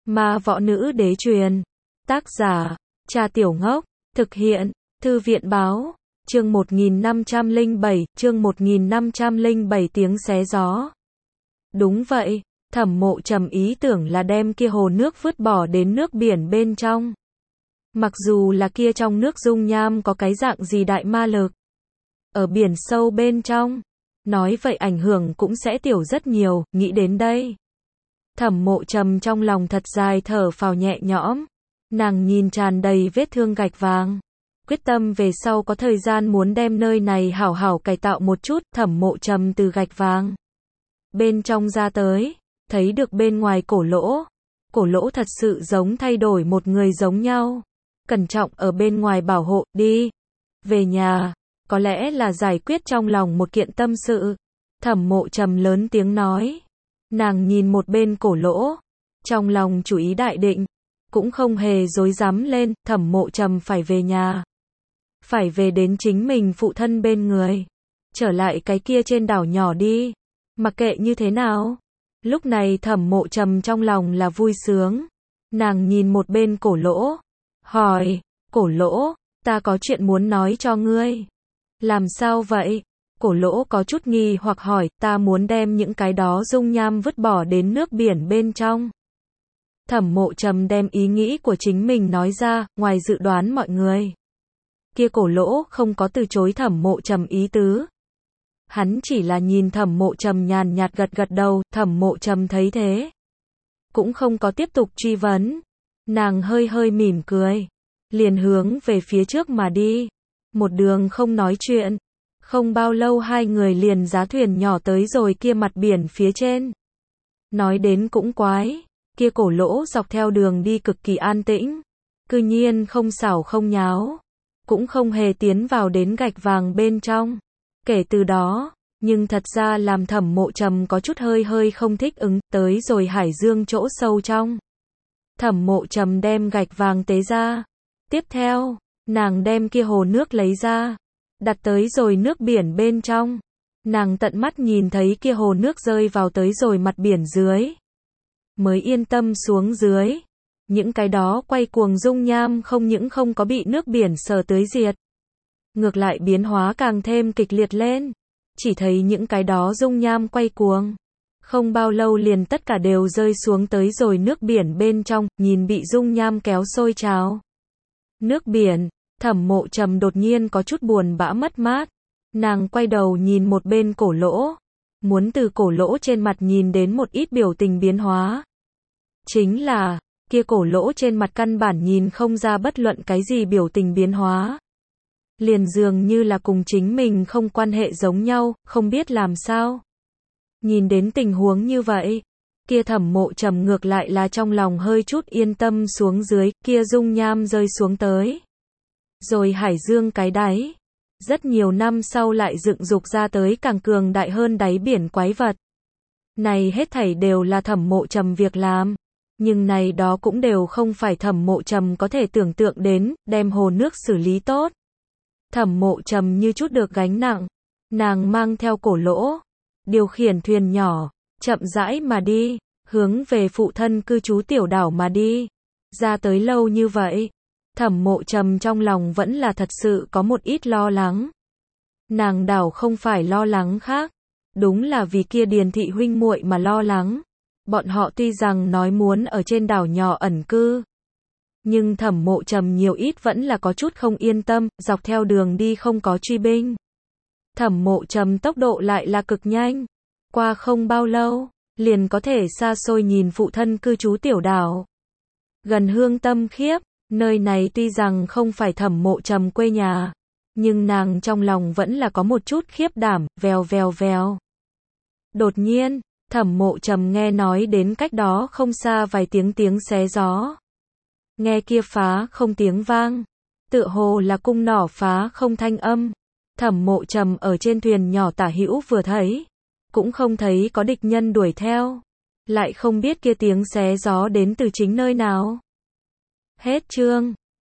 Ma Võ Nữ Đế truyền. Tác giả, Trà Tiểu Ngốc. Thực hiện, Thư viện báo. Chương 1507, chương 1507 tiếng xé gió. Đúng vậy, Thẩm Mộ Trầm ý tưởng là đem kia hồ nước vứt bỏ đến nước biển bên trong. Mặc dù là kia trong nước dung nham có cái dạng gì đại ma lực, ở biển sâu bên trong, nói vậy ảnh hưởng cũng sẽ tiểu rất nhiều. Nghĩ đến đây, Thẩm Mộ Trầm trong lòng thật dài thở phào nhẹ nhõm. Nàng nhìn tràn đầy vết thương gạch vàng, quyết tâm về sau có thời gian muốn đem nơi này hảo hảo cải tạo một chút. Thẩm Mộ Trầm từ gạch vàng bên trong ra tới, thấy được bên ngoài cổ lỗ thật sự giống thay đổi một người giống nhau. Cẩn trọng ở bên ngoài bảo hộ, đi về nhà, có lẽ là giải quyết trong lòng một kiện tâm sự. Thẩm Mộ Trầm lớn tiếng nói. Nàng nhìn một bên cổ lỗ, trong lòng chủ ý đại định, cũng không hề dối dám lên. Thẩm Mộ Trầm phải về nhà, phải về đến chính mình phụ thân bên người, trở lại cái kia trên đảo nhỏ đi, mặc kệ như thế nào. Lúc này Thẩm Mộ Trầm trong lòng là vui sướng. Nàng nhìn một bên cổ lỗ, hỏi, cổ lỗ, ta có chuyện muốn nói cho ngươi. Làm sao vậy? Cổ lỗ có chút nghi hoặc hỏi. Ta muốn đem những cái đó dung nham vứt bỏ đến nước biển bên trong. Thẩm Mộ Trầm đem ý nghĩ của chính mình nói ra, ngoài dự đoán mọi người. Kia cổ lỗ không có từ chối Thẩm Mộ Trầm ý tứ. Hắn chỉ là nhìn Thẩm Mộ Trầm nhàn nhạt gật gật đầu. Thẩm Mộ Trầm thấy thế, cũng không có tiếp tục truy vấn. Nàng hơi hơi mỉm cười, liền hướng về phía trước mà đi. Một đường không nói chuyện, không bao lâu hai người liền giá thuyền nhỏ tới rồi kia mặt biển phía trên. Nói đến cũng quái, kia cổ lỗ dọc theo đường đi cực kỳ an tĩnh, cư nhiên không xảo không nháo, cũng không hề tiến vào đến gạch vàng bên trong. Kể từ đó, nhưng thật ra làm Thẩm Mộ Trầm có chút hơi không thích ứng. Tới rồi hải dương chỗ sâu trong, Thẩm Mộ Trầm đem gạch vàng tế ra. Tiếp theo, nàng đem kia hồ nước lấy ra, đặt tới rồi nước biển bên trong. Nàng tận mắt nhìn thấy kia hồ nước rơi vào tới rồi mặt biển dưới, mới yên tâm xuống dưới. Những cái đó quay cuồng dung nham không những không có bị nước biển sờ tới diệt, ngược lại biến hóa càng thêm kịch liệt lên. Chỉ thấy những cái đó dung nham quay cuồng, không bao lâu liền tất cả đều rơi xuống tới rồi nước biển bên trong, nhìn bị dung nham kéo sôi trào. Nước biển, Thẩm Mộ Trầm đột nhiên có chút buồn bã mất mát. Nàng quay đầu nhìn một bên cổ lỗ, muốn từ cổ lỗ trên mặt nhìn đến một ít biểu tình biến hóa. Chính là, kia cổ lỗ trên mặt căn bản nhìn không ra bất luận cái gì biểu tình biến hóa. Liền dường như là cùng chính mình không quan hệ giống nhau, không biết làm sao. Nhìn đến tình huống như vậy, kia Thẩm Mộ Trầm ngược lại là trong lòng hơi chút yên tâm xuống dưới. Kia dung nham rơi xuống tới, rồi hải dương cái đáy, rất nhiều năm sau lại dựng dục ra tới càng cường đại hơn đáy biển quái vật. Này hết thảy đều là Thẩm Mộ Trầm việc làm, nhưng này đó cũng đều không phải Thẩm Mộ Trầm có thể tưởng tượng đến. Đem hồ nước xử lý tốt, Thẩm Mộ Trầm như chút được gánh nặng. Nàng mang theo cổ lỗ, điều khiển thuyền nhỏ, chậm rãi mà đi, hướng về phụ thân cư trú tiểu đảo mà đi. Ra tới lâu như vậy, Thẩm Mộ Trầm trong lòng vẫn là thật sự có một ít lo lắng. Nàng đảo không phải lo lắng khác, đúng là vì kia Điền thị huynh muội mà lo lắng. Bọn họ tuy rằng nói muốn ở trên đảo nhỏ ẩn cư, nhưng Thẩm Mộ Trầm nhiều ít vẫn là có chút không yên tâm. Dọc theo đường đi không có truy binh, Thẩm Mộ Trầm tốc độ lại là cực nhanh. Qua không bao lâu, liền có thể xa xôi nhìn phụ thân cư trú tiểu đảo. Gần Hương Tâm Khiếp, nơi này tuy rằng không phải Thẩm Mộ Trầm quê nhà, nhưng nàng trong lòng vẫn là có một chút khiếp đảm. Vèo vèo vèo. Đột nhiên, Thẩm Mộ Trầm nghe nói đến cách đó không xa vài tiếng xé gió. Nghe kia phá không tiếng vang, tựa hồ là cung nỏ phá không thanh âm. Thẩm Mộ Trầm ở trên thuyền nhỏ tả hữu vừa thấy, cũng không thấy có địch nhân đuổi theo, lại không biết kia tiếng xé gió đến từ chính nơi nào. Hết chương.